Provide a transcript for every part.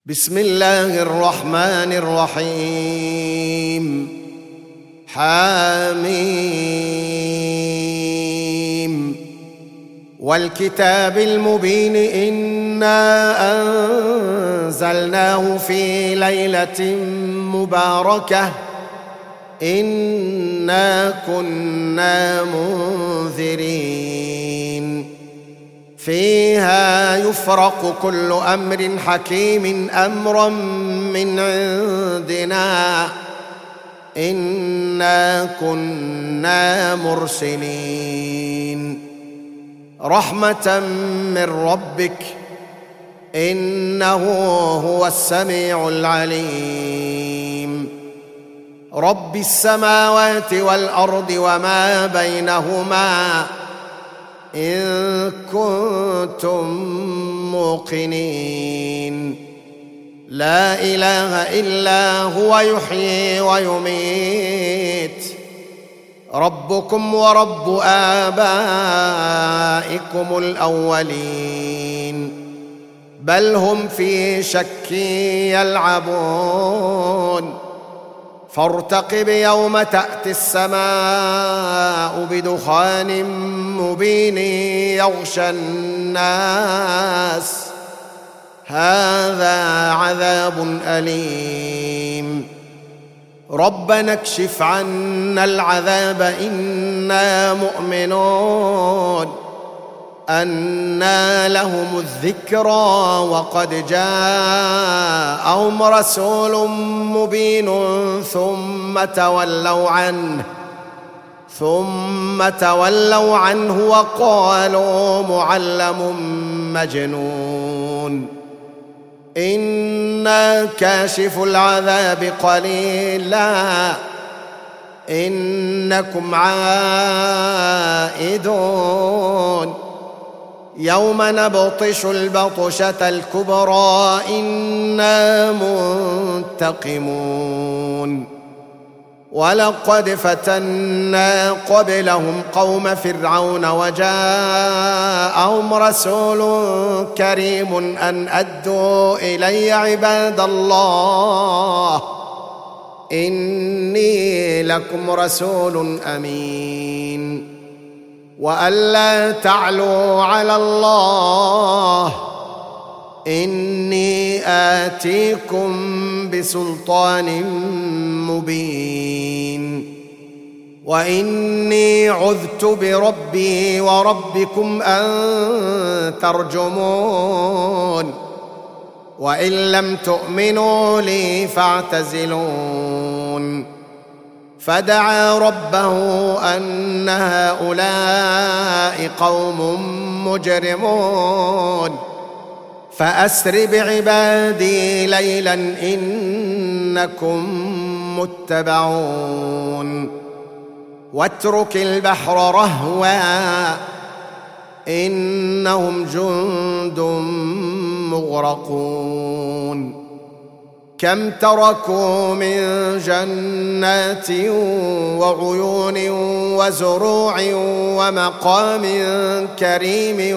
بسم الله الرحمن الرحيم. حميم والكتاب المبين إنا أنزلناه في ليلة مباركة إنا كنا منذرين فيها يفرق كل أمر حكيم أمرا من عندنا إنا كنا مرسلين رحمة من ربك إنه هو السميع العليم رب السماوات والأرض وما بينهما إن كنتم موقنين لا إله إلا هو يحيي ويميت ربكم ورب آبائكم الأولين بل هم في شك يلعبون فارتقب يوم تأتي السماء بدخان مبين يغشى الناس هذا عذاب أليم ربنا اكشف عنا العذاب إنا مؤمنون أنى لهم الذكرى وقد جاءهم رسول مبين ثم تولوا عنه وقالوا معلم مجنون إنا كاشف العذاب قليلا إنكم عائدون يوم نبطش البطشة الكبرى إنا منتقمون ولقد فتنا قبلهم قوم فرعون وجاءهم رسول كريم أن أدوا إلي عباد الله إني لكم رسول أمين وألا تعلوا على الله إني آتيكم بسلطان مبين وإني عذت بربي وربكم أن ترجمون وإن لم تؤمنوا لي فاعتزلون فدعا ربه أن هؤلاء قوم مجرمون فأسر بعبادي ليلا إنكم متبعون واترك البحر رهوا إنهم جند مغرقون كم تركوا من جنات وعيون وزروع ومقام كريم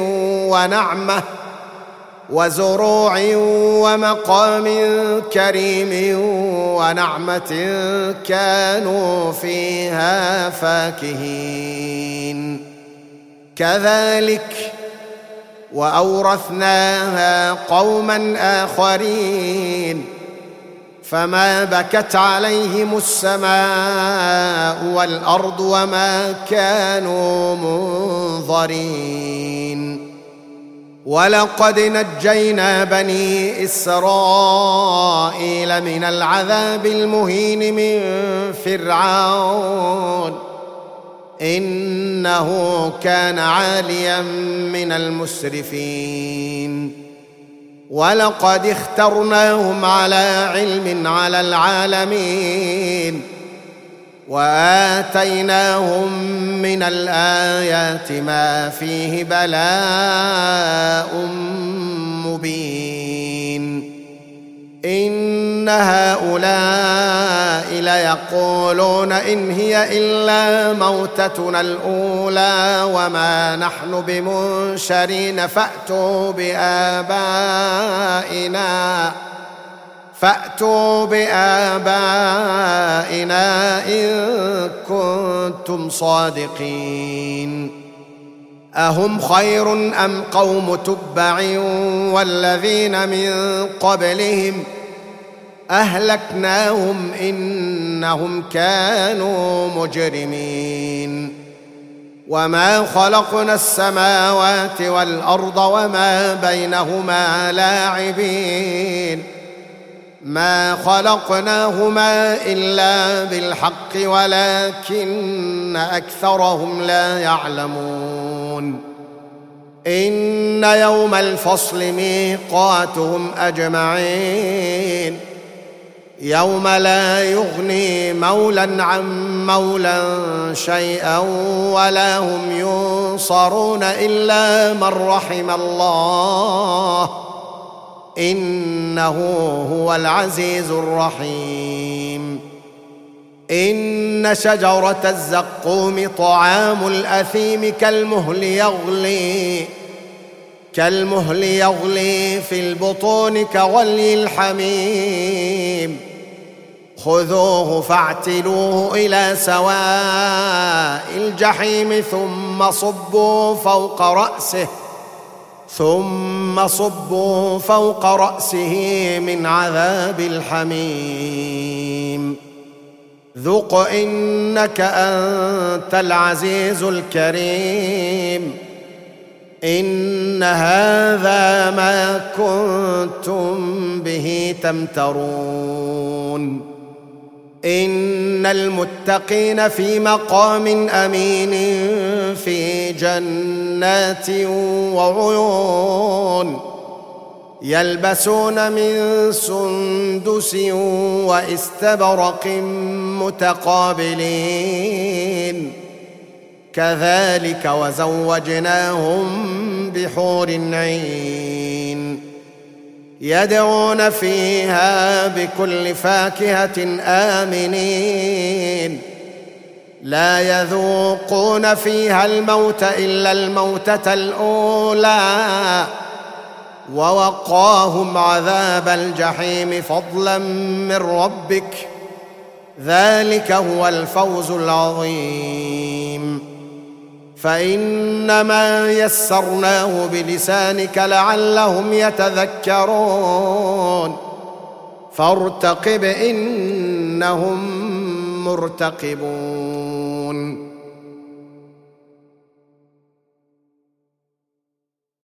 ونعمة كانوا فيها فاكهين كذلك وأورثناها قوما آخرين فما بكت عليهم السماء والأرض وما كانوا منظرين ولقد نجينا بني إسرائيل من العذاب المهين من فرعون إنه كان عاليا من المسرفين ولقد اخترناهم على علم على العالمين وآتيناهم من الآيات ما فيه بلاء مبين إن هؤلاء ليقولون إن هي إلا موتتنا الأولى وما نحن بمنشرين فأتوا بآبائنا فأتوا بآبائنا إن كنتم صادقين أهم خير أم قوم تبع والذين من قبلهم أهلكناهم إنهم كانوا مجرمين وما خلقنا السماوات والأرض وما بينهما لاعبين ما خلقناهما إلا بالحق ولكن أكثرهم لا يعلمون إن يوم الفصل ميقاتهم أجمعين يوم لا يغني مولى عن مولى شيئا ولا هم ينصرون إلا من رحم الله إنه هو العزيز الرحيم إن شجرة الزقوم طعام الأثيم كالمهل يغلي في البطون كغلي الحميم خذوه فاعتلوه إلى سواء الجحيم ثم صبوا فوق رأسه من عذاب الحميم ذق إنك أنت العزيز الكريم إن هذا ما كنتم به تمترون إن المتقين في مقام أمين في جنات وعيون يلبسون من سندس واستبرق متقابلين كذلك وزوجناهم بحور عين يدعون فيها بكل فاكهة آمنين لا يذوقون فيها الموت إلا الموتة الأولى ووقاهم عذاب الجحيم فضلا من ربك ذلك هو الفوز العظيم فإنما يسرناه بلسانك لعلهم يتذكرون فارتقب إنهم مرتقبون